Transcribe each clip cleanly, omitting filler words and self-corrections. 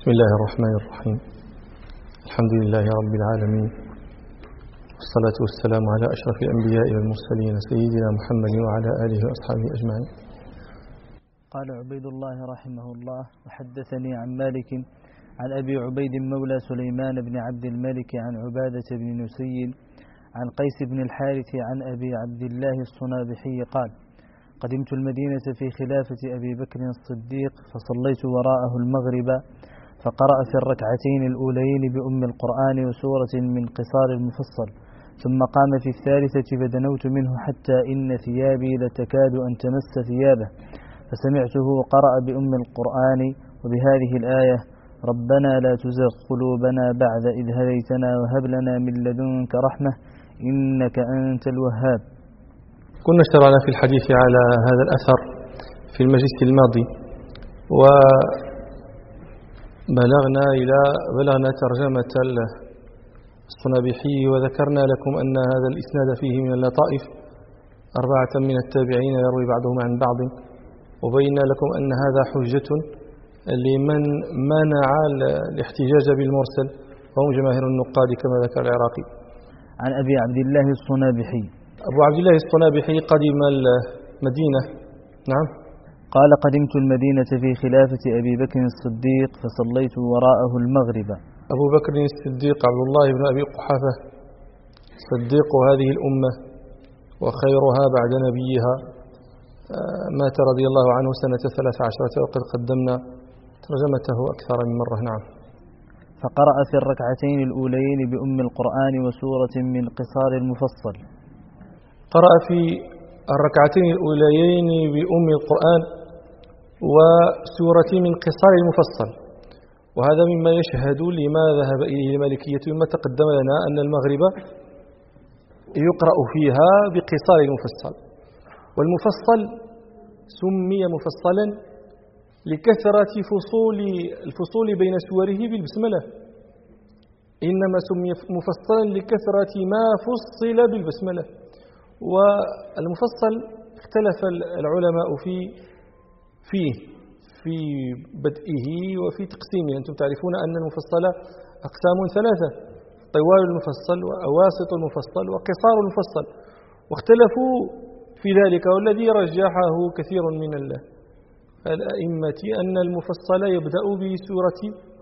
بسم الله الرحمن الرحيم. الحمد لله رب العالمين، والصلاة والسلام على أشرف الأنبياء والمرسلين سيدنا محمد وعلى آله وأصحابه أجمعين. قال عبيد الله رحمه الله: وحدثني عن مالك عن أبي عبيد مولى سليمان بن عبد الملك عن عبادة بن نسي عن قيس بن الحارث عن أبي عبد الله الصنابحي قال: قدمت المدينة في خلافة أبي بكر الصديق فصليت وراءه المغرب، فقرأ في الركعتين الأوليين بأم القرآن وسورة من قصار المفصل، ثم قام في الثالثة فدنوت منه حتى إن ثيابي لتكاد أن تمس ثيابه، فسمعته قرأ بأم القرآن وبهذه الآية: ربنا لا تزغ قلوبنا بعد إذ هديتنا وهب لنا من لدنك رحمة إنك أنت الوهاب. كنا اشترعنا في الحديث على هذا الأثر في المجلس الماضي، وبلغنا ترجمة الصنابحي، وذكرنا لكم أن هذا الإسناد فيه من اللطائف 4 من التابعين يروي بعضهم عن بعض، وبينا لكم أن هذا حجة لمن منع الاحتجاج بالمرسل وهم جماهير النقاد كما ذكر العراقي. عن أبي عبد الله الصنابحي. أبو عبد الله الصنابحي قدم المدينة. نعم. قال: قدمت المدينة في خلافة أبي بكر الصديق فصليت وراءه المغرب. أبو بكر الصديق عبد الله بن أبي قحافة صديق هذه الأمة وخيرها بعد نبيها، مات رضي الله عنه سنة 13 وقد قدمنا ترجمته أكثر من مرة. نعم. فقرأ في الركعتين الأوليين بأم القرآن وسورة من قصار المفصل. قرأ في الركعتين الأوليين بأم القرآن وسورة من قصار المفصل، وهذا مما يشهد لما ذهب إليه المالكية مما تقدم لنا أن المغرب يقرأ فيها بقصار المفصل، والمفصل سمي مفصلا لكثرة الفصول بين سوره بالبسملة، إنما سمي مفصلا لكثرة ما فصل بالبسملة. والمفصل اختلف العلماء في بدئه وفي تقسيمه. أنتم تعرفون أن المفصل أقسام 3: طوال المفصل وأواسط المفصل وقصار المفصل، واختلفوا في ذلك، والذي رجحه كثير من الأئمة أن المفصل يبدأ بسورة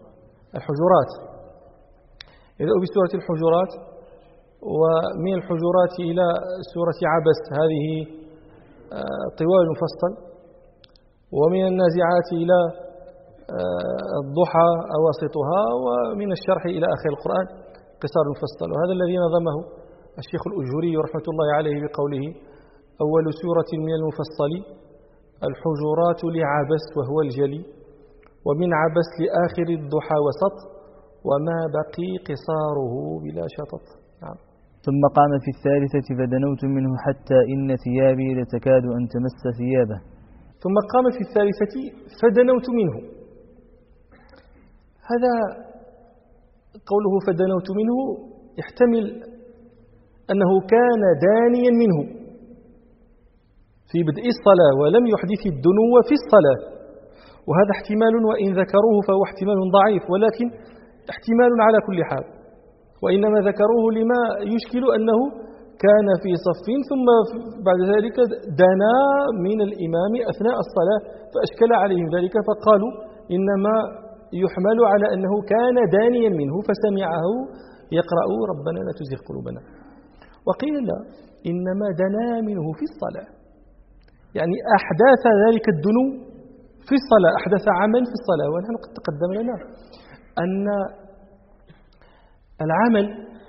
الحجرات، ومن الحجرات إلى سورة عبس هذه طوال المفصل، ومن النازعات إلى الضحى أواسطها، ومن الشرح إلى آخر القرآن قصار المفصل. وهذا الذي نظمه الشيخ الأجوري رحمة الله عليه بقوله: أول سورة من المفصل الحجرات لعبس وهو الجلي، ومن عبس لآخر الضحى وسط، وما بقي قصاره بلا شطط. نعم. ثم قام في الثالثة فدنوت منه حتى إن ثيابي لتكاد أن تمس ثيابه. ثم قام في الثالثة فدنوت منه. هذا قوله فدنوت منه يحتمل أنه كان دانيا منه في بدء الصلاة ولم يحدث الدنو في الصلاة، وهذا احتمال وإن ذكروه فهو احتمال ضعيف، ولكن احتمال على كل حال. وإنما ذكروه لما يشكل أنه كان في صف ثم بعد ذلك دنا من الإمام أثناء الصلاة فأشكل عليهم ذلك، فقالوا إنما يحمل على أنه كان دانيا منه فسمعه يقرأ ربنا لا تزغ قلوبنا. وقيل لا، إنما دنا منه في الصلاة، يعني أحداث ذلك الدنو في الصلاة، أحدث عمل في الصلاة. ونحن قد تقدم لنا أن العمل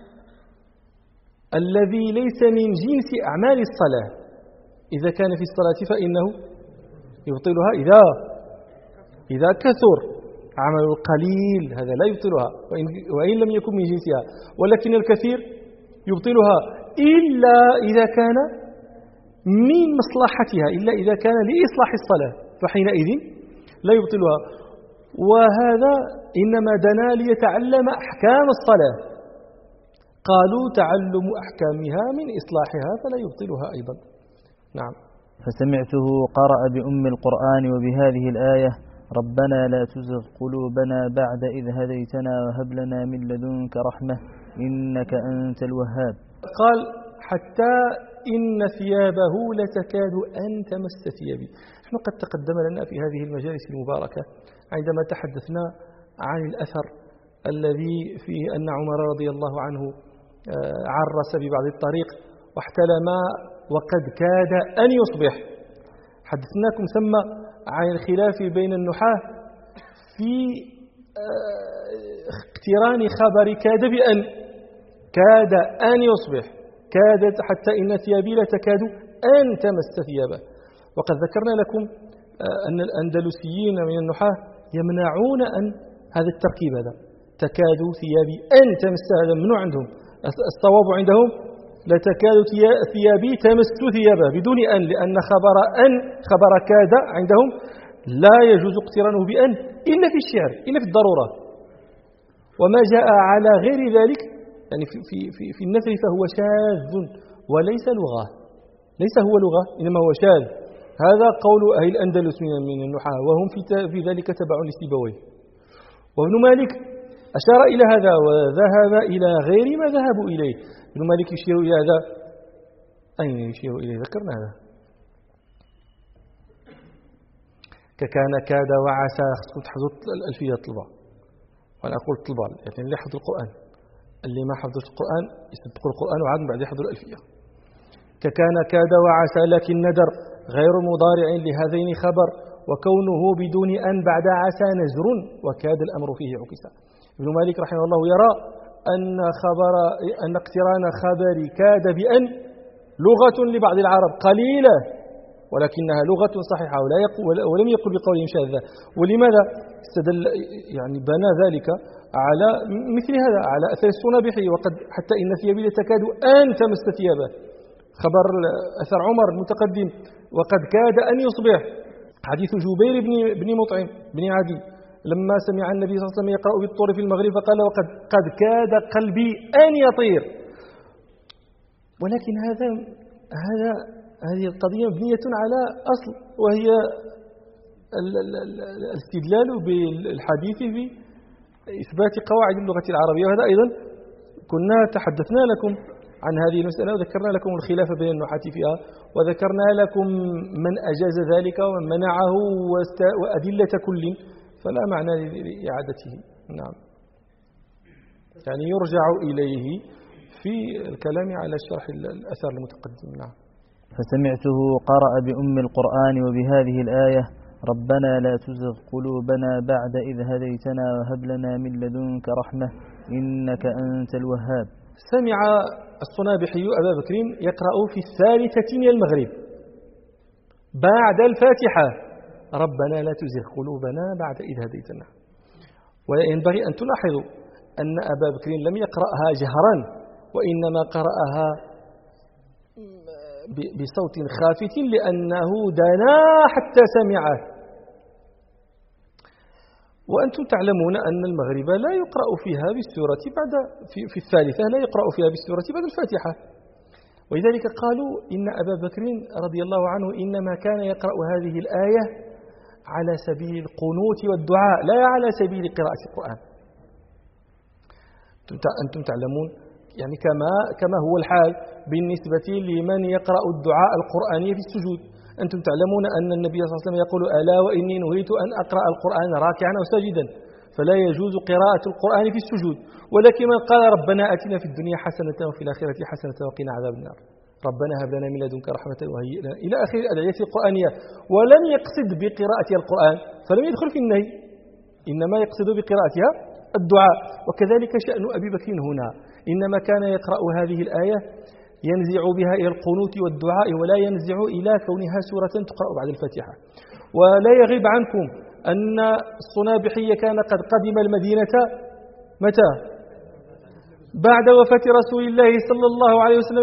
الذي ليس من جنس أعمال الصلاة إذا كان في الصلاة فإنه يبطلها إذا كثر. عمل القليل هذا لا يبطلها وإن لم يكن من جنسها، ولكن الكثير يبطلها إلا إذا كان من مصلحتها، إلا إذا كان لإصلاح الصلاة فحينئذ لا يبطلها. وهذا إنما دنا ليتعلم أحكام الصلاة، قالوا تعلم أحكامها من إصلاحها فلا يبطلها أيضا. نعم. فسمعته قرأ بأم القرآن وبهذه الآية: ربنا لا تزغ قلوبنا بعد إذ هديتنا وهب لنا من لدنك رحمة إنك أنت الوهاب. قال حتى إن ثيابه لتكاد أن تمس ثيابي. نحن قد تقدم لنا في هذه المجالس المباركة عندما تحدثنا عن الأثر الذي فيه أن عمر رضي الله عنه عرس ببعض الطريق واحتلم وقد كاد أن يصبح. حدثناكم ثم عن الخلاف بين النحاة في اقتران خبر كاد بأن، كاد أن يصبح، كادت حتى إن ثيابي لتكاد أن تمس ثيابه. وقد ذكرنا لكم أن الأندلسيين من النحاة يمنعون أن هذا التركيب هذا تكاد ثيابي أن تمس، هذا ممنوع عندهم. الصواب عندهم لتكاد ثيابي تمس ثيابه بدون أن، لأن خبر كاد عندهم لا يجوز اقترانه بأن إلا في الشعر، إلا في الضرورة. وما جاء على غير ذلك يعني في النثر فهو شاذ وليس لغة، ليس هو لغة إنما هو شاذ. هذا قول أهل الأندلس من النحاة، وهم في ذلك تبع لسيبويه. وابن مالك أشار إلى هذا وذهب إلى غير ما ذهبوا إليه. ابن مالك يشير إلى هذا، أين يشير إليه؟ ذكرنا هذا ككان كاد وعسى. تحفظوا الألفية طلبة، وأنا أقول طلبة يعني اللي حفظ القرآن، اللي ما حفظ القرآن يسبقوا القرآن وعاد بعد يحفظ الألفية. ككان كاد وعسى لكن ندر غير مضارع لهذين خبر، وكونه بدون أن بعد عسى نزر وكاد الأمر فيه عكسا. ابن مالك رحمه الله يرى أن اقتران خبر كاد بأن لغة لبعض العرب قليلة، ولكنها لغة صحيحة ولم يقل بقولهم شاذة. ولماذا استدل يعني بنى ذلك على مثل هذا، على أثر الصنابحي وقد حتى إن ثيابي لتكاد أن تمس ثيابه، خبر أثر عمر المتقدم وقد كاد أن يصبح. حديث جبير بن مطعم بن عدي لما سمع النبي صلى الله عليه وسلم يقرأ بالطور في المغرب فقال قد كاد قلبي أن يطير. ولكن هذه القضية مبنية على أصل، وهي الاستدلال بالحديث في إثبات قواعد اللغة العربية. وهذا أيضا كنا تحدثنا لكم عن هذه المسألة وذكرنا لكم الخلاف بين النحاة فيها، وذكرنا لكم من أجاز ذلك ومن منعه وأدلة كل، فلا معنى لإعادته. نعم، يعني يرجع إليه في الكلام على شرح الأثر المتقدم. نعم. فسمعته قرأ بأم القرآن وبهذه الآية ربنا لا تزغ قلوبنا بعد إذ هديتنا وهب لنا من لدنك رحمة إنك أنت الوهاب. سمع الصنابحي أبا بكر يقرأ في 3 من المغرب بعد الفاتحة ربنا لا تزغ قلوبنا بعد إذ هديتنا. وينبغي أن تلاحظوا أن أبا بكر لم يقرأها جهرا، وإنما قرأها بصوت خافت لأنه دنا حتى سمعه. وأنتم تعلمون أن المغرب لا يقرأ فيها بالسورة بعد في الثالثة لا يقرأ فيها بالسورة بعد الفاتحة، ولذلك قالوا إن أبا بكر رضي الله عنه إنما كان يقرأ هذه الآية على سبيل القنوت والدعاء لا على سبيل قراءة القرآن. أنتم تعلمون يعني كما هو الحال بالنسبة لمن يقرأ الدعاء القرآني في السجود. أنتم تعلمون أن النبي صلى الله عليه وسلم يقول ألا وإني نهيت أن أقرأ القرآن راكعا أو ساجدا، فلا يجوز قراءة القرآن في السجود. ولكن من قال ربنا آتنا في الدنيا حسنة وفي الآخرة حسنة وقنا عذاب النار، ربنا هب لنا من لدنك رحمة وهيئ لنا إلى آخر الأدعية القرآنية، ولم يقصد بقراءة القرآن فلم يدخل في النهي، إنما يقصد بقراءتها الدعاء. وكذلك شأن أبي بكر هنا، إنما كان يقرأ هذه الآية ينزع بها إلى القنوت والدعاء ولا ينزع إلى كونها سورة تقرأ بعد الفاتحة. ولا يغيب عنكم أن الصنابحي كان قد قدم المدينة متى؟ بعد وفاة رسول الله صلى الله عليه وسلم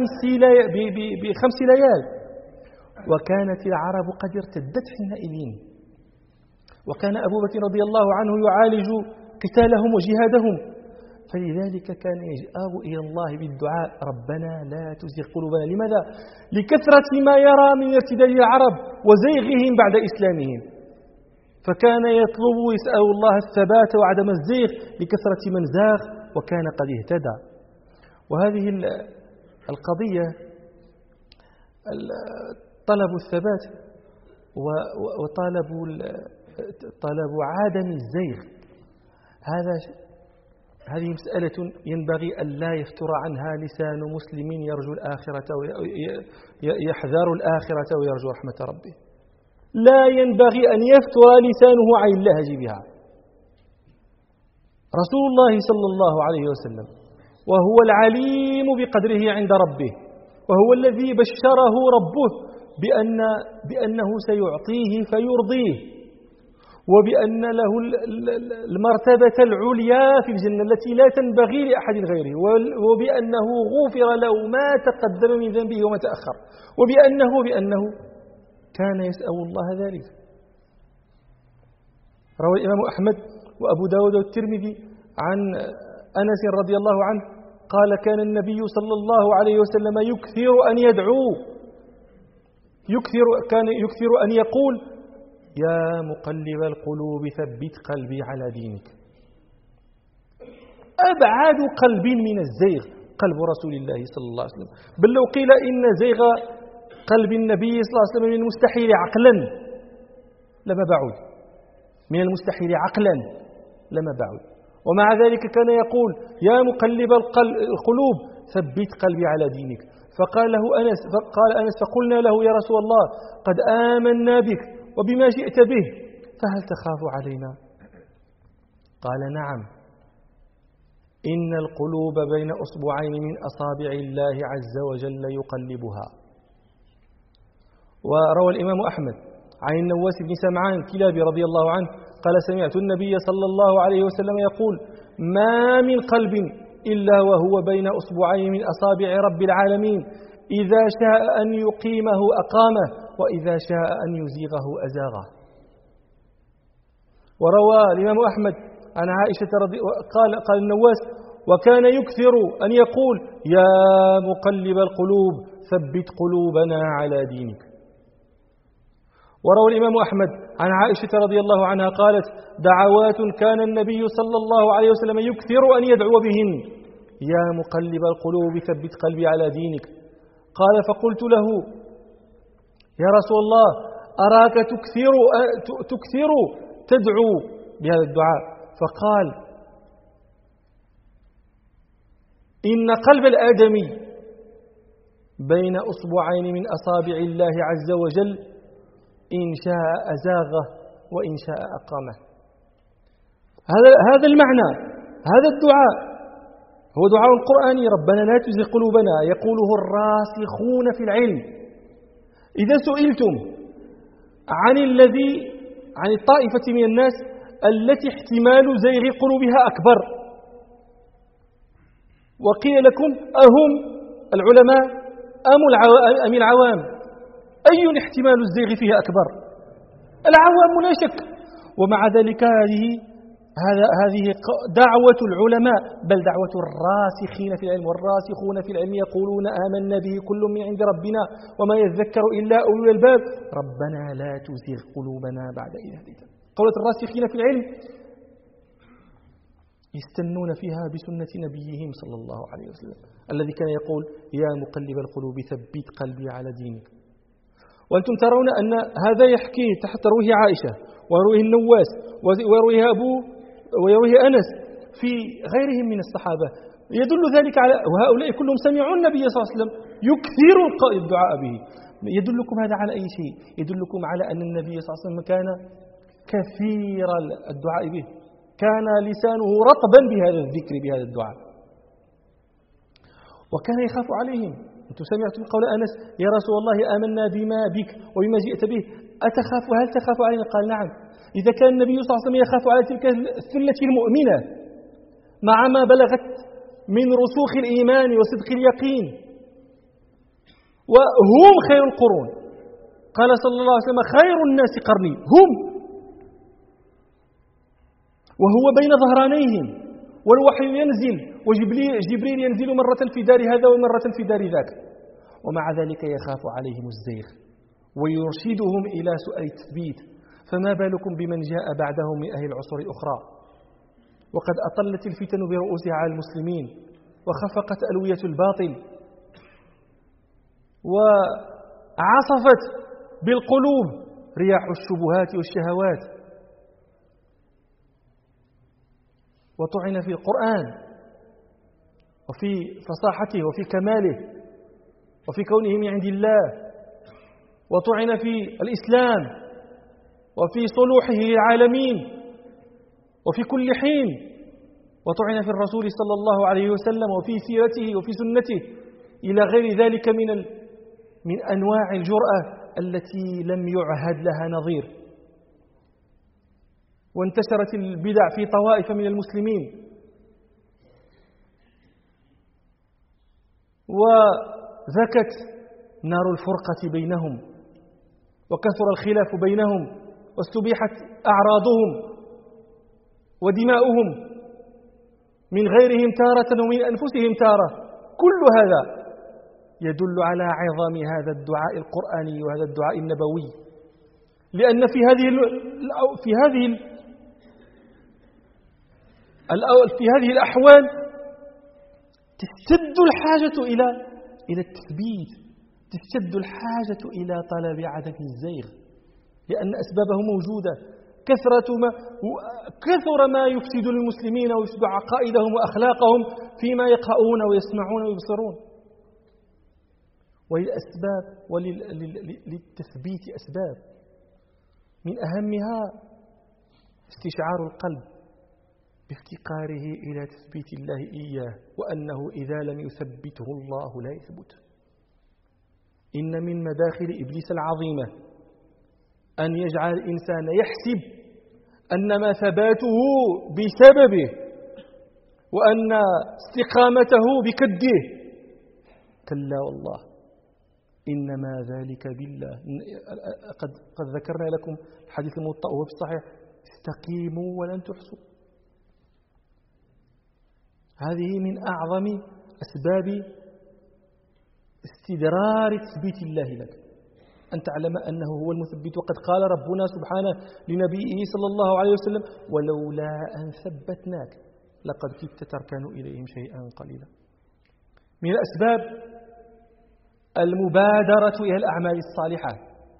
ب5 ليال، وكانت العرب قد ارتدت حينئذ، وكان أبو بكر رضي الله عنه يعالج قتالهم وجهادهم، فلذلك كان يجأب إلى الله بالدعاء ربنا لا تزغ قلوبنا. لماذا؟ لكثرة ما يرى من ارتداد العرب وزيغهم بعد إسلامهم. فكان يطلب ويسأل الله الثبات وعدم الزيغ لكثرة من زاغ وكان قد اهتدى. وهذه القضية طلب الثبات وطلب عدم الزيغ هذه مسألة ينبغي أن لا يفتر عنها لسان مسلم يرجو الآخرة يحذر الآخرة ويرجو رحمة ربه. لا ينبغي أن يفتر لسانه عن اللهج بها. رسول الله صلى الله عليه وسلم وهو العليم بقدره عند ربه، وهو الذي بشره ربه بأنه سيعطيه فيرضيه، وبأن له المرتبة العليا في الجنة التي لا تنبغي لأحد غيره، وبأنه غفر له ما تقدم من ذنبه وما تأخر، وبأنه كان يسأل الله ذلك. روى الإمام أحمد وأبو داود والترمذي عن أنس رضي الله عنه قال كان النبي صلى الله عليه وسلم يكثر أن يدعو، كان يكثر أن يقول يا مقلب القلوب ثبت قلبي على دينك. أبعد قلب من الزيغ قلب رسول الله صلى الله عليه وسلم، بل لو قيل إن زيغ قلب النبي صلى الله عليه وسلم من المستحيل عقلا لما بعد، من المستحيل عقلا لما بعد. ومع ذلك كان يقول يا مقلب القلوب ثبت قلبي على دينك. فقال أنس فقلنا له يا رسول الله قد آمنا بك وبما جئت به فهل تخاف علينا؟ قال نعم، إن القلوب بين أصبعين من أصابع الله عز وجل يقلبها. وروى الإمام أحمد عن النواس بن سمعان الكلابي رضي الله عنه قال سمعت النبي صلى الله عليه وسلم يقول ما من قلب إلا وهو بين أصبعين من أصابع رب العالمين، إذا شاء أن يقيمه أقامه وإذا شاء أن يزيغه أزاغه. وروى الإمام أحمد عن عائشة قال النواس وكان يكثر أن يقول يا مقلب القلوب ثبت قلوبنا على دينك. وروى الإمام أحمد عن عائشة رضي الله عنها قالت دعوات كان النبي صلى الله عليه وسلم يكثر أن يدعو بهن يا مقلب القلوب ثبت قلبي على دينك. قال فقلت له يا رسول الله أراك تكثر تدعو بهذا الدعاء. فقال إن قلب الآدمي بين أصبعين من أصابع الله عز وجل إن شاء أزاغه وإن شاء أقامه. هذا المعنى، هذا الدعاء هو دعاء قرآني ربنا لا تزغ قلوبنا يقوله الراسخون في العلم. إذا سئلتم عن الطائفة من الناس التي احتمال زيغ قلوبها أكبر، وقيل لكم أهم العلماء أم العوام؟ أي احتمال الزيغ فيها أكبر؟ العوام لا شك. ومع ذلك هذه دعوة العلماء بل دعوة الراسخين في العلم، والراسخون في العلم يقولون آمنا به كل من عند ربنا وما يذكر إلا أولو الألباب ربنا لا تزغ قلوبنا بعد إذ هديتنا. قولة الراسخين في العلم يستنون فيها بسنة نبيهم صلى الله عليه وسلم الذي كان يقول يا مقلب القلوب ثبت قلبي على دينك. وأنتم ترون أن هذا يحكي تحت رويه عائشة ويرويه النواس ويرويه أنس في غيرهم من الصحابة، يدل ذلك على وهؤلاء كلهم سمعوا النبي صلى الله عليه وسلم يكثر الدعاء به. يدلكم هذا على أي شيء؟ يدلكم على أن النبي صلى الله عليه وسلم كان كثير الدعاء به، كان لسانه رطبا بهذا الذكر بهذا الدعاء، وكان يخاف عليهم. أنتم سمعتم قول أنس يا رسول الله آمنا بما بك وبما جئت به هل تخاف علينا؟ قال نعم. إذا كان النبي صلى الله عليه وسلم يخاف على تلك الثلة المؤمنة مع ما بلغت من رسوخ الإيمان وصدق اليقين وهم خير القرون، قال صلى الله عليه وسلم خير الناس قرني هم، وهو بين ظهرانيهم والوحي ينزل وجبريل ينزل مرة في دار هذا ومرة في دار ذاك، ومع ذلك يخاف عليهم الزيغ ويرشدهم إلى سؤال التثبيت. فما بالكم بمن جاء بعدهم من أهل العصور الأخرى. وقد أطلت الفتن برؤوسها على المسلمين وخفقت ألوية الباطل وعصفت بالقلوب رياح الشبهات والشهوات، وطعن في القرآن وفي فصاحته وفي كماله وفي كونه من عند الله، وطعن في الإسلام وفي صلوحه للعالمين وفي كل حين، وطعن في الرسول صلى الله عليه وسلم وفي سيرته وفي سنته إلى غير ذلك من أنواع الجرأة التي لم يعهد لها نظير. وانتشرت البدع في طوائف من المسلمين، وذكت نار الفرقة بينهم، وكثر الخلاف بينهم، واستبيحت أعراضهم ودماؤهم من غيرهم تارة ومن أنفسهم تارة. كل هذا يدل على عظم هذا الدعاء القرآني وهذا الدعاء النبوي، لأن في هذه الأحوال تشتد الحاجة إلى التثبيت، تشتد الحاجة إلى طلب عدم الزيغ، لأن أسبابه موجودة. كثر ما يفسد المسلمين ويفسد عقائدهم وأخلاقهم فيما يقرؤون ويسمعون ويبصرون. وللأسباب وللتثبيت أسباب، من أهمها استشعار القلب بافتقاره إلى تثبيت الله إياه، وأنه إذا لم يثبته الله لا يثبت. إن من مداخل إبليس العظيمة أن يجعل الإنسان يحسب أنما ثباته بسببه وأن استقامته بكده. كلا والله، إنما ذلك بالله. قد ذكرنا لكم الحديث الموطأ وهو في الصحيح: استقيموا ولن تحصوا. هذه من أعظم أسباب استدرار تثبيت الله لك، أن تعلم أنه هو المثبت. وقد قال ربنا سبحانه لنبيه صلى الله عليه وسلم: ولولا أن ثبتناك لقد كدت تركن إليهم شيئا قليلا. من الأسباب المبادرة إلى الأعمال الصالحة،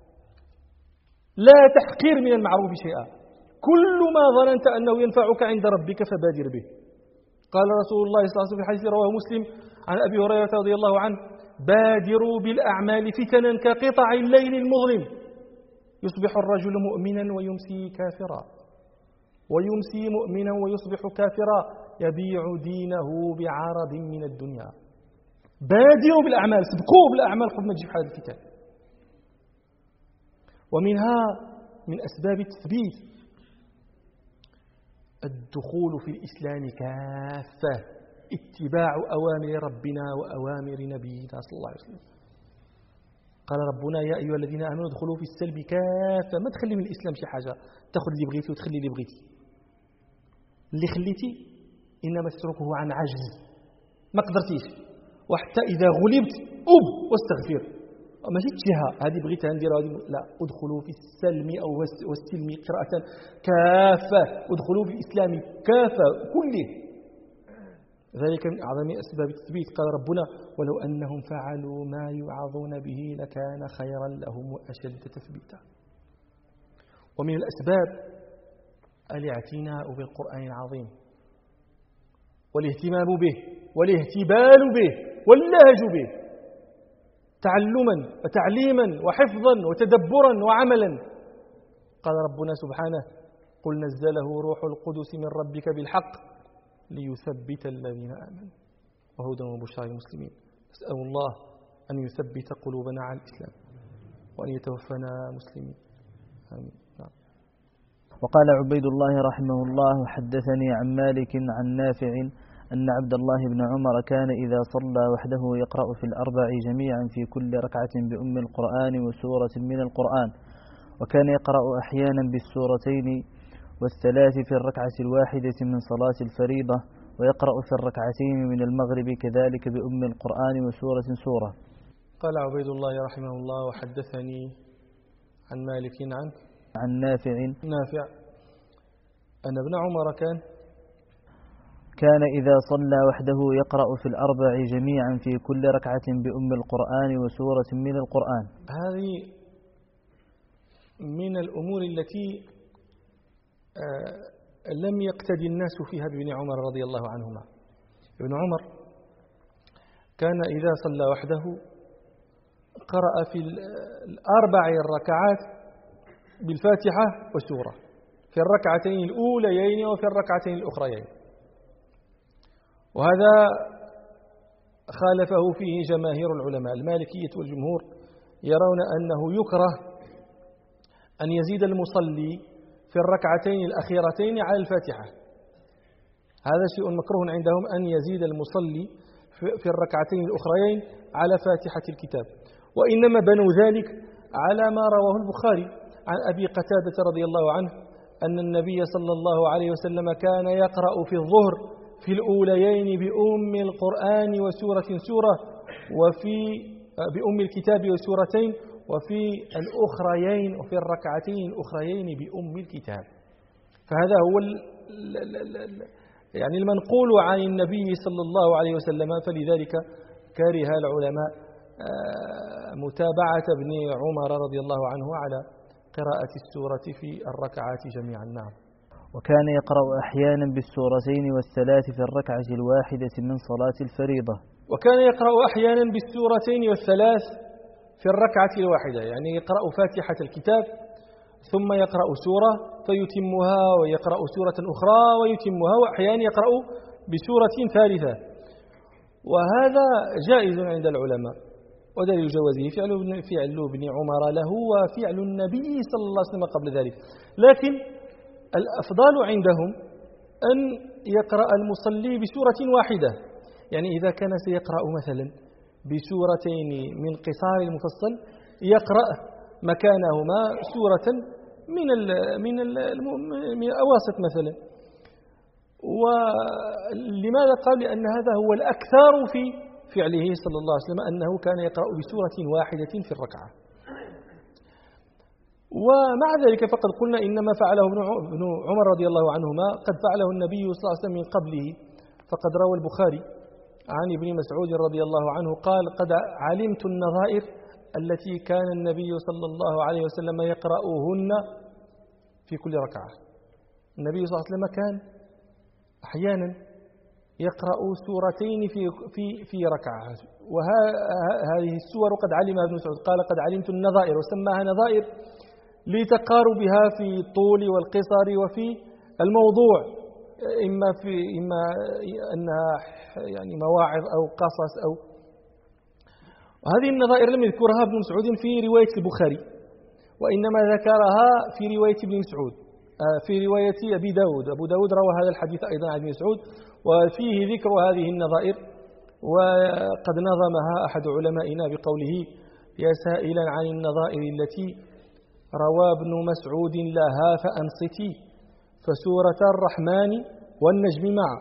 لا تحقير من المعروف شيئا، كل ما ظننت أنه ينفعك عند ربك فبادر به. قال رسول الله صلى الله عليه وسلم في الحديث رواه مسلم عن أبي هريرة رضي الله عنه: بادروا بالأعمال فتنا كقطع الليل المظلم، يصبح الرجل مؤمنا ويمسي كافرا، ويمسي مؤمنا ويصبح كافرا، يبيع دينه بعرض من الدنيا. بادروا بالأعمال، سبقوا بالأعمال قبل ما تجي في حال الفتن. ومنها من أسباب التثبيت الدخول في الإسلام كافة، اتباع أوامر ربنا وأوامر نبينا صلى الله عليه وسلم. قال ربنا: يا أيها الذين آمنوا ادخلوا في السلم كافة. ما تخلي من الإسلام شي حاجة، تأخذ اللي بغيتي وتخلي اللي بغيتي. اللي خليتي إنما تتركه عن عجز، ما قدرتيش، وحتى إذا غلبت واستغفر. ماشي تجيها هذه بغيتها نديرها، لا، ادخلوا في السلم أو والسلم قراءة كافة، ادخلوا في الإسلام كافة كله. ذلك من أعظم أسباب التثبيت. قال ربنا: ولو أنهم فعلوا ما يوعظون به لكان خيرا لهم وأشد تثبيتا. ومن الأسباب الاعتناء بالقرآن العظيم والاهتمام به والاهتبال به واللهج به، تعلما وتعليما وحفظا وتدبرا وعملا. قال ربنا سبحانه: قل نزله روح القدس من ربك بالحق ليثبت الذين آمنوا وهدى وبشرى للمسلمين. نسأل الله أن يثبت قلوبنا على الإسلام وأن يتوفنا مسلمين، آمين. وقال عبيد الله رحمه الله: حدثني عن مالك عن نافع أن عبد الله بن عمر كان إذا صلى وحده يقرأ في الأربع جميعا في كل ركعة بأم القرآن وسورة من القرآن، وكان يقرأ أحيانا بالسورتين والثلاث في الركعة الواحدة من صلاة الفريضة، ويقرأ في الركعتين من المغرب كذلك بأم القرآن وسورة سورة. قال عبيد الله رحمه الله: وحدثني عن مالك عن نافع أن ابن عمر كان إذا صلى وحده يقرأ في الأربع جميعا في كل ركعة بأم القرآن وسورة من القرآن. هذه من الأمور التي لم يقتدي الناس فيها بابن عمر رضي الله عنهما. ابن عمر كان إذا صلى وحده قرأ في الأربع الركعات بالفاتحة وسورة في الركعتين الأوليين وفي الركعتين الأخريين، وهذا خالفه فيه جماهير العلماء. المالكية والجمهور يرون أنه يكره أن يزيد المصلي في الركعتين الأخيرتين على الفاتحة، هذا شيء مكروه عندهم أن يزيد المصلي في الركعتين الأخريين على فاتحة الكتاب، وإنما بنوا ذلك على ما رواه البخاري عن أبي قتادة رضي الله عنه أن النبي صلى الله عليه وسلم كان يقرأ في الظهر في الأوليين بأم القرآن وسورة سورة، وفي بأم الكتاب وسورتين، وفي الأخريين وفي الركعتين الأخريين بأم الكتاب. فهذا هو يعني المنقول عن النبي صلى الله عليه وسلم، فلذلك كره العلماء متابعة ابن عمر رضي الله عنه على قراءة السورة في الركعات جميعا. نعم. وكان يقرأ أحيانا بالسورتين والثلاث في الركعة الواحدة من صلاة الفريضة. وكان يقرأ أحيانا بالسورتين والثلاث في الركعة الواحدة، يعني يقرأ فاتحة الكتاب ثم يقرأ سورة فيتمها ويقرأ سورة أخرى ويتمها، وأحيانا يقرأ بسورة ثالثة، وهذا جائز عند العلماء، ودليل جوازه فعل ابن عمر له وفعل النبي صلى الله عليه وسلم قبل ذلك. لكن الأفضل عندهم أن يقرأ المصلي بسورة واحدة، يعني إذا كان سيقرأ مثلا بسورتين من قصار المفصل يقرأ مكانهما سورة من الأواسط مثلا. ولماذا قال؟ لأن هذا هو الأكثر في فعله صلى الله عليه وسلم، أنه كان يقرأ بسورة واحدة في الركعة. ومع ذلك فقد قلنا إنما فعله ابن عمر رضي الله عنهما قد فعله النبي صلى الله عليه وسلم من قبله، فقد روى البخاري عن ابن مسعود رضي الله عنه قال: قد علمت النظائر التي كان النبي صلى الله عليه وسلم يقرأهن في كل ركعة. النبي صلى الله عليه وسلم كان أحيانا يقرأ سورتين في ركعة، وهذه السور قد علمها ابن مسعود، قال: قد علمت النظائر، وسماها نظائر لتقاربها في الطول والقصر وفي الموضوع، إما أنها يعني مواعظ أو قصص أو. وهذه النظائر لم يذكرها ابن مسعود في رواية البخاري، وإنما ذكرها في رواية ابن مسعود في رواية أبي داود روى هذا الحديث أيضا عن ابن مسعود، وفيه ذكر هذه النظائر. وقد نظمها أحد علمائنا بقوله: يا سائلا عن النظائر التي روى ابن مسعود لها فأنصتي، فسورة الرحمن والنجم معا،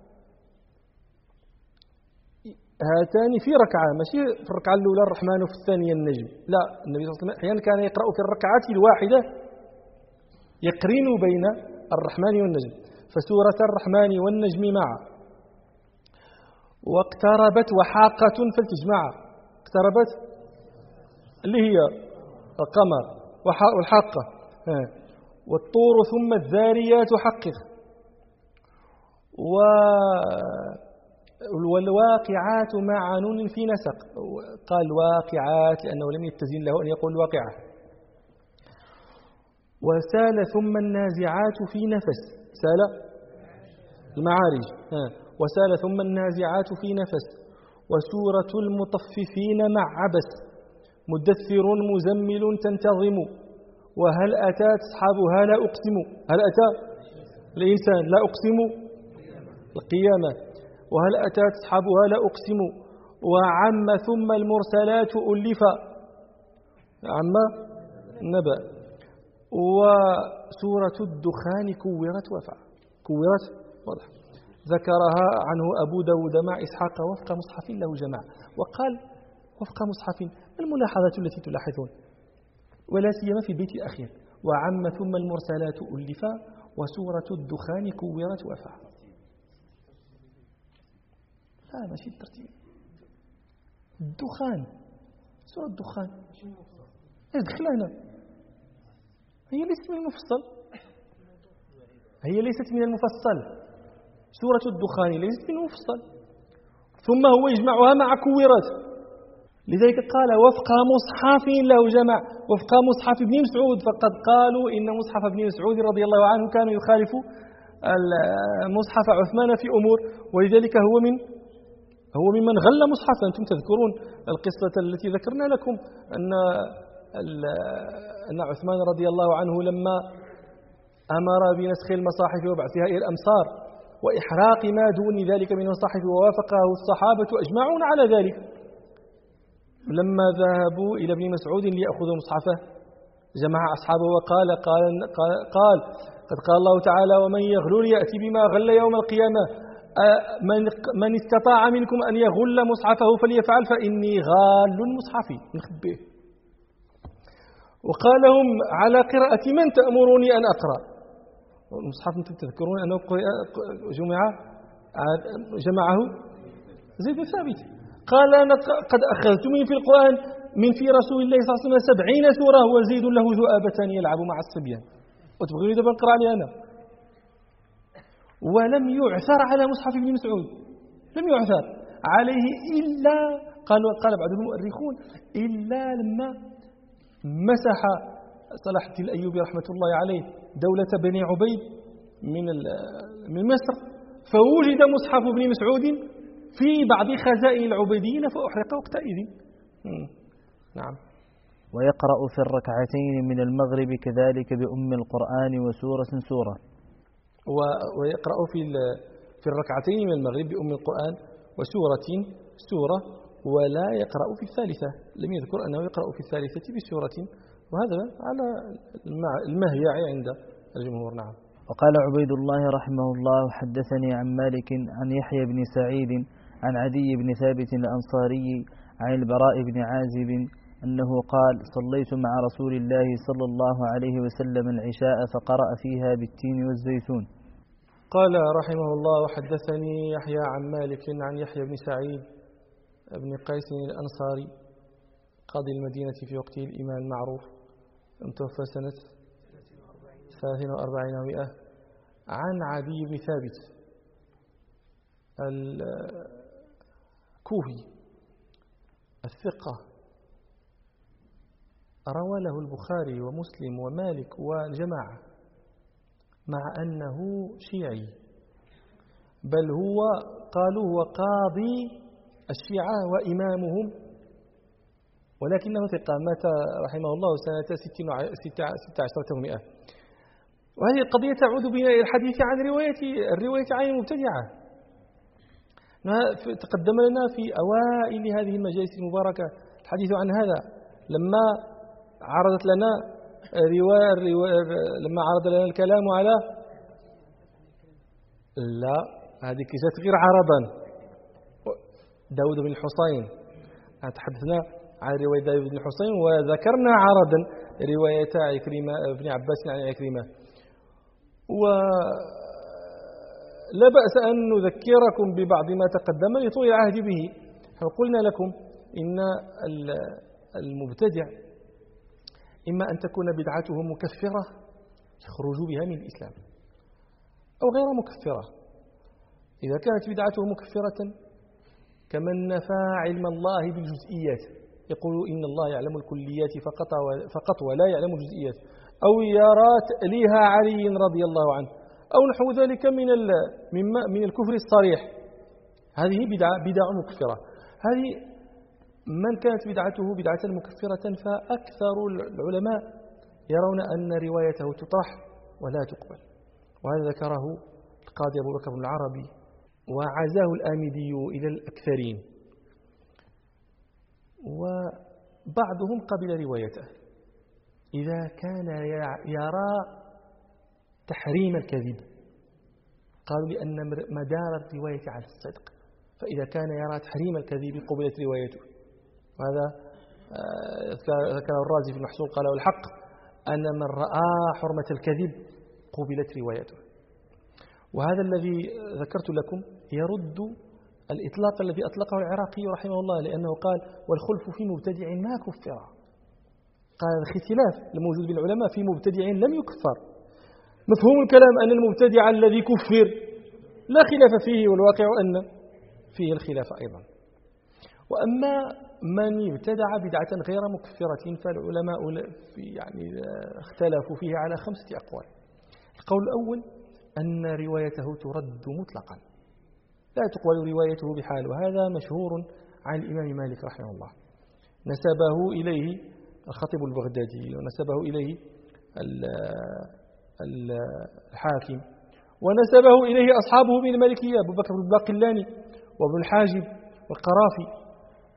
هاتان في ركعة، ماشي في الركعة الأولى الرحمن وفي الثانية النجم، لا، النبي صلى الله عليه وسلم أحيانا كان يقرأ في الركعة الواحدة يقرن بين الرحمن والنجم، فسورة الرحمن والنجم معا. واقتربت وحاقة فلتجمع، اقتربت اللي هي القمر، والحاقة والطور ثم الذاريات حقق، والواقعات مع نون في نسق، قال واقعات لأنه لم يتزن له أن يقول واقعة. وسال ثم النازعات في نفس، سال المعارج، وسال ثم النازعات في نفس، وسورة المطففين مع عبس، مدثر مزمل تنتظم، وهل أتى تصحابها لا أقسم، هل أتى الإنسان لا أقسم القيامة، وهل أتى تصحابها لا أقسم، وعم ثم المرسلات ألف، عم نبأ، وسورة الدخان كورت وفع، كورت واضح، ذكرها عنه أبو داود مع إسحاق وفق مصحف له جماعة. وقال وفق مصحف، الملاحظات التي تلاحظون ولا سيما في البيت الأخير، وعم ثم المرسلات ألفا وسورة الدخان كورت وفا. لا ماشي الترتيب. الدخان سورة الدخان دخلنا هي ليست من المفصل، هي ليست من المفصل. سورة الدخان ليست من المفصل، ثم هو يجمعها مع كورت. لذلك قال وفق مصحف له جمع، وفق مصحف ابن مسعود، فقد قالوا إن مصحف ابن مسعود رضي الله عنه كان يخالف مصحف عثمان في أمور، ولذلك هو ممن غل مصحفا. أنتم تذكرون القصة التي ذكرنا لكم أن عثمان رضي الله عنه لما أمر بنسخ المصاحف وبعثها إلى الأمصار وإحراق ما دون ذلك من المصاحف ووافقه الصحابة أجمعون على ذلك، لما ذهبوا إلى ابن مسعود ليأخذوا مصحفه جمع أصحابه وقال قد قال الله تعالى ومن يغلل يأتي بما غل يوم القيامة، من استطاع منكم أن يغل مصحفه فليفعل فإني غال مصحفي نخبيه. وقال لهم على قراءة من تأمروني أن أقرأ؟ المصحف أنتم تذكرون أنه جمعه زيد بن ثابت. قال أنا قد أخذت في القرآن في رسول الله صلى الله عليه وسلم 70 سورة وزيد له ذؤابتان يلعب مع الصبيان، وتبغوني دابا نقرأ عليه أنا؟ ولم يعثر على مصحف ابن مسعود، لم يعثر عليه إلا قال بعض المؤرخون إلا لما مسح صلاح الدين الأيوبي رحمة الله عليه دولة بني عبيد من مصر، فوجد مصحف ابن مسعود في بعض خزائن العبيديين فأحرق وقتئذ. نعم. ويقرأ في الركعتين من المغرب كذلك بأم القرآن وسورة سورة. ويقرأ في الركعتين من المغرب بأم القرآن وسورة سورة، ولا يقرأ في الثالثة، لم يذكر أنه يقرأ في الثالثة بسورة، وهذا على المهيع عند الجمهور. نعم. وقال عبيد الله رحمه الله حدثني عن مالك عن يحيى بن سعيد عن عدي بن ثابت الأنصاري عن البراء بن عازب أنه قال صليت مع رسول الله صلى الله عليه وسلم العشاء فقرأ فيها بالتين والزيتون. قال رحمه الله وحدثني يحيى عن مالك عن يحيى بن سعيد بن قيس الأنصاري قاضي المدينة في وقته الإمام المعروف، متوفى سنة 43 و100، عن عدي بن ثابت الكوفي الثقة، روى له البخاري ومسلم ومالك والجماعة، مع أنه شيعي، بل قالوا هو قاضي الشيعة وإمامهم، ولكنه ثقة، مات رحمه الله سنة 16 و100. وهذه القضية تعود بنا إلى الحديث عن الرواية عن المبتدعة. تقدم لنا في أوائل هذه المجالس المباركة الحديث عن هذا، لما عرض لنا الكلام على لا هذه جاءت غير عرضا داود بن الحصين، تحدثنا عن رواية داود بن الحصين وذكرنا عرضا رواية عكرمة بن عباس عن عكرمة. ولا بأس أن نذكركم ببعض ما تقدم لطول العهد به. قلنا لكم إن المبتدع إما أن تكون بدعته مكفرة يخرج بها من الإسلام، أو غير مكفرة. إذا كانت بدعته مكفرة كمن نفى علم الله بالجزئيات، يقول إن الله يعلم الكليات فقط ولا يعلم الجزئيات، أو يرى تأليه علي رضي الله عنه، أو نحو ذلك من الكفر الصريح. هذه بدع مكفرة. هذه من كانت بدعته بدعة مكفرة فأكثر العلماء يرون أن روايته تطرح ولا تقبل، وهذا ذكره القاضي أبو بكر بن العربي وعزاه الآمدي إلى الأكثرين، وبعضهم قبل روايته إذا كان يرى تحريم الكذب، قالوا لأن مدار الرواية على الصدق، فإذا كان يرى تحريم الكذب قبلت روايته. وهذا ذكر الرازي في المحصول قال والحق أن من رأى حرمة الكذب قبلت روايته. وهذا الذي ذكرت لكم يرد الإطلاق الذي أطلقه العراقي رحمه الله، لأنه قال والخلف في مبتدع ما كفر. قال الاختلاف الموجود بين العلماء في مبتدع لم يكفر. مفهوم الكلام أن المبتدع الذي كفر لا خلاف فيه، والواقع أن فيه الخلاف أيضا. وأما من ابتدع بدعة غير مكفرة فالعلماء اختلفوا فيه على 5 أقوال. القول الأول أن روايته ترد مطلقا، لا تقبل روايته بحال، وهذا مشهور عن الإمام مالك رحمه الله، نسبه إليه الخطيب البغدادي، ونسبه إليه الحاكم، ونسبه إليه أصحابه من المالكية أبو بكر بن الباقلاني وابن الحاجب والقرافي.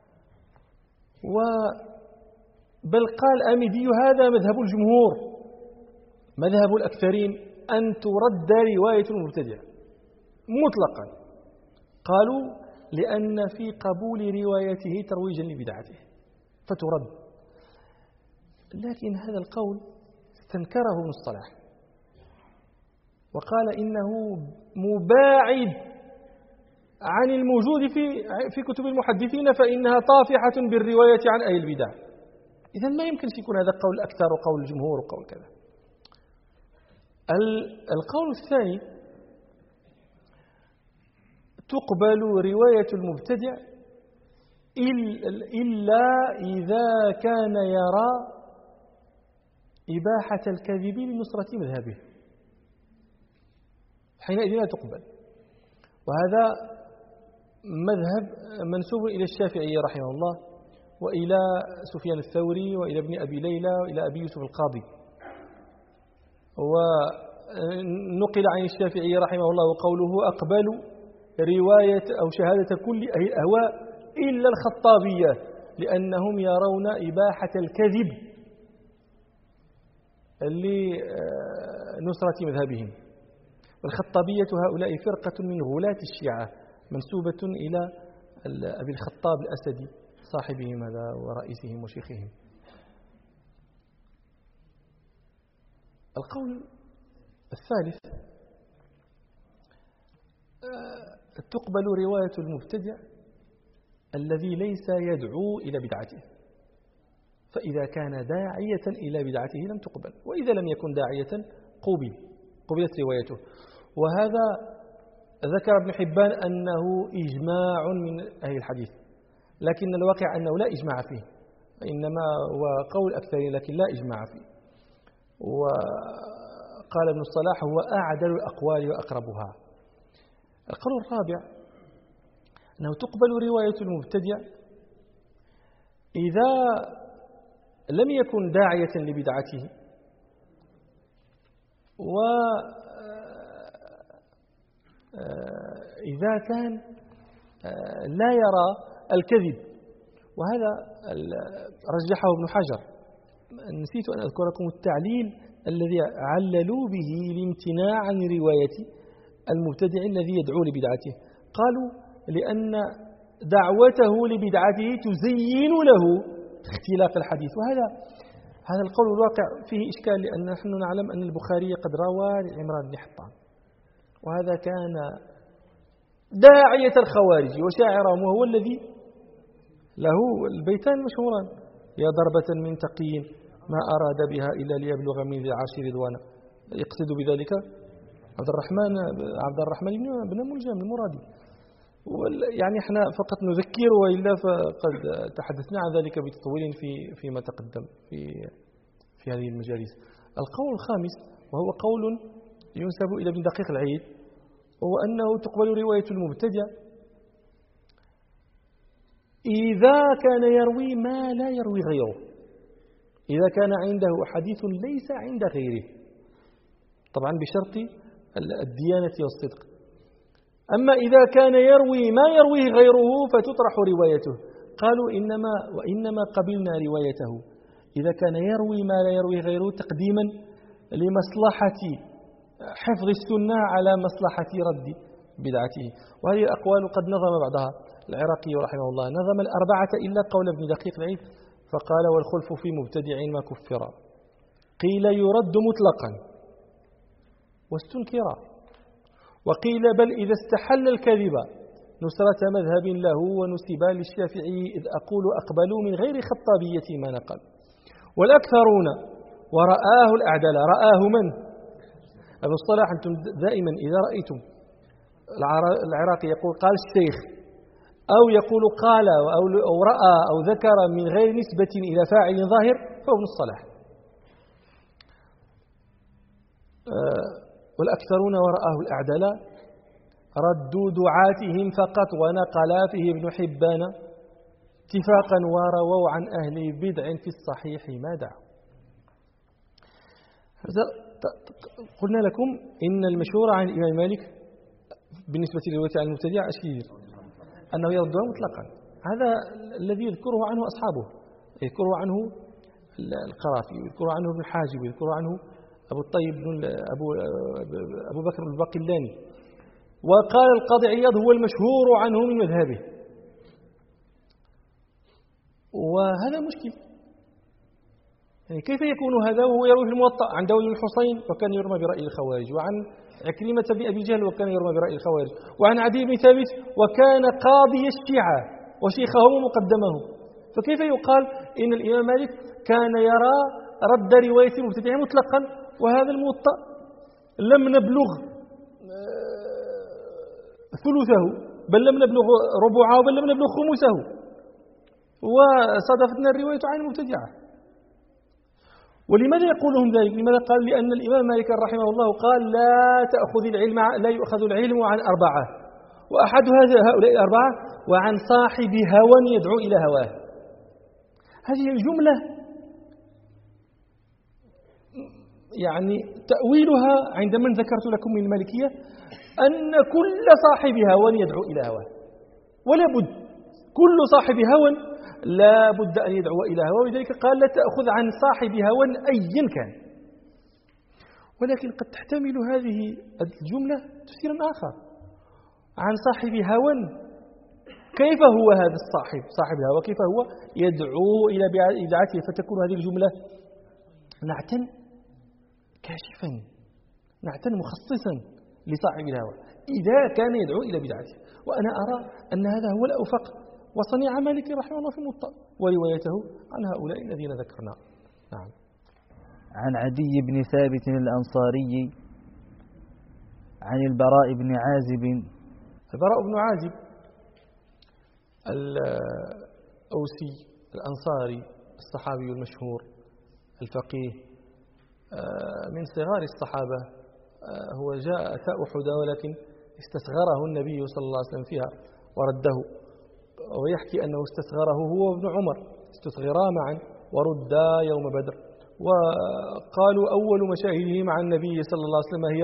بل قال الآمدي هذا مذهب الجمهور، مذهب الأكثرين أن ترد رواية المبتدع مطلقا. قالوا لأن في قبول روايته ترويجا لبدعته فترد. لكن هذا القول استنكره ابن الصلاح وقال إنه مباعد عن الموجود في كتب المحدثين، فإنها طافحة بالرواية عن أهل البدع. إذن ما يمكن يكون هذا قول الأكثر وقول الجمهور وقول كذا. القول الثاني تقبل رواية المبتدع إلا إذا كان يرى إباحة الكذب لنصرة مذهبه، حينئذ لا تقبل. وهذا مذهب منسوب إلى الشافعي رحمه الله، وإلى سفيان الثوري، وإلى ابن أبي ليلى، وإلى أبي يوسف القاضي. ونقل عن الشافعي رحمه الله وقوله أقبل رواية أو شهادة كل أهل الأهواء إلا الخطابية، لأنهم يرون إباحة الكذب لنصرة مذهبهم. والخطابية هؤلاء فرقة من غلاة الشيعة منسوبة إلى أبي الخطاب الأسدي صاحبهم هذا ورئيسهم وشيخهم. القول الثالث تقبل رواية المبتدع الذي ليس يدعو إلى بدعته، فإذا كان داعية إلى بدعته لم تقبل، وإذا لم يكن داعية قبلت روايته. وهذا ذكر ابن حبان أنه إجماع من أهل الحديث، لكن الواقع أنه لا إجماع فيه، إنما هو قول أكثر لكن لا إجماع فيه. وقال ابن الصلاح هو أعدل الأقوال وأقربها. القول الرابع أنه تقبل رواية المبتدع إذا لم يكن داعية لبدعته، وإذا كان لا يرى الكذب. وهذا رجحه ابن حجر. نسيت أن أذكر لكم التعليل الذي عللوا به الامتناع عن رواية المبتدع الذي يدعو لبدعته. قالوا لأن دعوته لبدعته تزين له اختلاف الحديث. وهذا القول الواقع فيه إشكال، لأن نحن نعلم أن البخاري قد روى لعمران بن حطان، وهذا كان داعية الخوارج وشاعرهم، وهو الذي له البيتان المشهوران: يا ضربة من تقي ما أراد بها إلا ليبلغ من ذي العرش رضوانا. يقصد بذلك عبد الرحمن بن ملجم المرادي. يعني احنا فقط نذكر، وإلا فقد تحدثنا عن ذلك بتطويل فيما تقدم في هذه المجالس. القول الخامس وهو قول ينسب إلى ابن دقيق العيد، وهو أنه تقبل رواية المبتدع إذا كان يروي ما لا يروي غيره، إذا كان عنده حديث ليس عند غيره، طبعا بشرط الديانة والصدق. أما إذا كان يروي ما يرويه غيره فتطرح روايته. قالوا وإنما قبلنا روايته إذا كان يروي ما لا يرويه غيره تقديما لمصلحة حفظ السنة على مصلحة رد بدعته. وهذه الأقوال قد نظم بعضها العراقي رحمه الله، نظم 4 إلا قول ابن دقيق العيد، فقال والخلف في مبتدع ما كفر. قيل يرد مطلقا واستنكر، وقيل بل إذا استحل الكذب نصرة مذهب له ونسب للشافعي إذ أقول أقبلوا من غير خطابية ما نقل. والأكثرون ورآه الأعدل، رآه من؟ أبو الصلاح. أنتم دائما إذا رأيتم العراقي يقول قال الشيخ أو يقول قال أو رأى أو ذكر من غير نسبة إلى فاعل ظاهر فهو ابن الصلاح. والأكثرون ورآه الأعدل ردوا دعاتهم فقط ونقلا فيه ابن حبان اتفاقا ورووا عن أهل بدع في الصحيح ما دعوا. قلنا لكم إن المشهور عن الإمام مالك بالنسبة للرواية عن المبتدع أشير أنه يردها مطلقا. هذا الذي يذكره عنه أصحابه، يذكره عنه القرافي، ويذكره عنه ابن حاجب، ويذكره عنه أبو الطيب أبو بكر الباقلاني. وقال القاضي عياض هو المشهور عنه من مذهبه، وهذا مشكل. يعني كيف يكون هذا وهو يروي في الموطأ عن داود بن الحصين وكان يرمى برأي الخوارج، وعن عكرمة بن أبي جهل وكان يرمى برأي الخوارج، وعن عدي بن ثابت وكان قاضي الشيعة وشيخهم ومقدمهم، فكيف يقال إن الإمام مالك كان يرى رد رواية المبتدع مطلقا وهذا الموطأ لم نبلغ ثلثه بل لم نبلغ ربعه بل لم نبلغ خمسه وصادفتنا الرواية عن المبتدعة؟ ولماذا يقولهم ذلك؟ لماذا قال؟ لأن الإمام مالك رحمه الله قال لا يؤخذ العلم عن أربعة، وأحد هؤلاء الأربعة وعن صاحب هوى يدعو إلى هواه. هذه الجملة يعني تأويلها عند من ذكرت لكم من المالكية أن كل صاحب هوى يدعو إلى هواه، ولا بد كل صاحب هوى لا بد أن يدعو إلى هواه، ولذلك قال لا تأخذ عن صاحب هوى أيا كان. ولكن قد تحتمل هذه الجملة تفسيرا آخر عن صاحب هوى. كيف هو هذا الصاحب صاحب الهوى؟ كيف هو يدعو إلى بدعته؟ فتكون هذه الجملة نعتا كاشفا، نعتا مخصصا لصاحب الهوى إذا كان يدعو إلى بدعته. وأنا أرى أن هذا هو الأوفق، وصنيع مالك رحمه الله في الموطأ وروايته عن هؤلاء الذين ذكرنا. نعم. عن عدي بن ثابت الأنصاري عن البراء بن عازب. البراء بن عازب الأوسي الأنصاري الصحابي المشهور الفقيه من صغار الصحابة، هو جاء أتى أحد ولكن استصغره النبي صلى الله عليه وسلم فيها ورده، ويحكي أنه استصغره هو وابن عمر، استصغرا معا وردا يوم بدر. وقالوا أول مشاهده مع النبي صلى الله عليه وسلم هي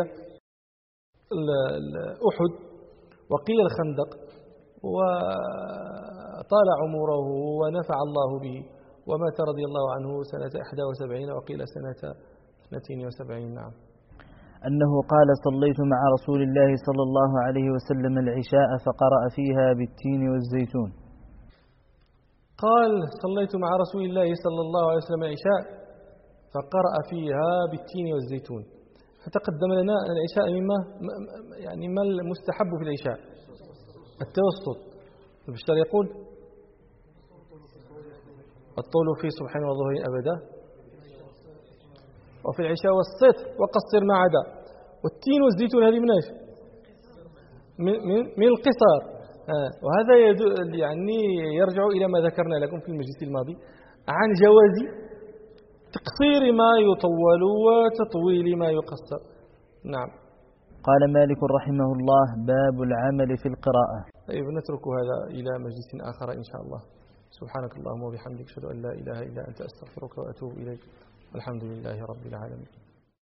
أحد، وقيل الخندق، وطال عمره ونفع الله به، ومات رضي الله عنه سنة 71 وقيل سنة 72. نعم. أنه قال صليت مع رسول الله صلى الله عليه وسلم العشاء فقرأ فيها بالتين والزيتون. قال صليت مع رسول الله صلى الله عليه وسلم العشاء فقرأ فيها بالتين والزيتون. فتقدم لنا أن العشاء مما يعني ما المستحب في العشاء؟ التوسط. البشتر يقول الطول في صبح وظهر أبدا، وفي العشاء والسطر وقصر ما عدا. والتين والزيتون هذه من ايش؟ من القصار. وهذا يعني يرجع إلى ما ذكرنا لكم في المجلس الماضي عن جواز تقصير ما يطول وتطويل ما يقصر. نعم. قال مالك رحمه الله باب العمل في القراءة. طيب نترك هذا إلى مجلس آخر إن شاء الله. سبحانك اللهم وبحمدك أشهد أن لا إله إلا أنت أستغفرك وأتوب إليك. الحمد لله رب العالمين.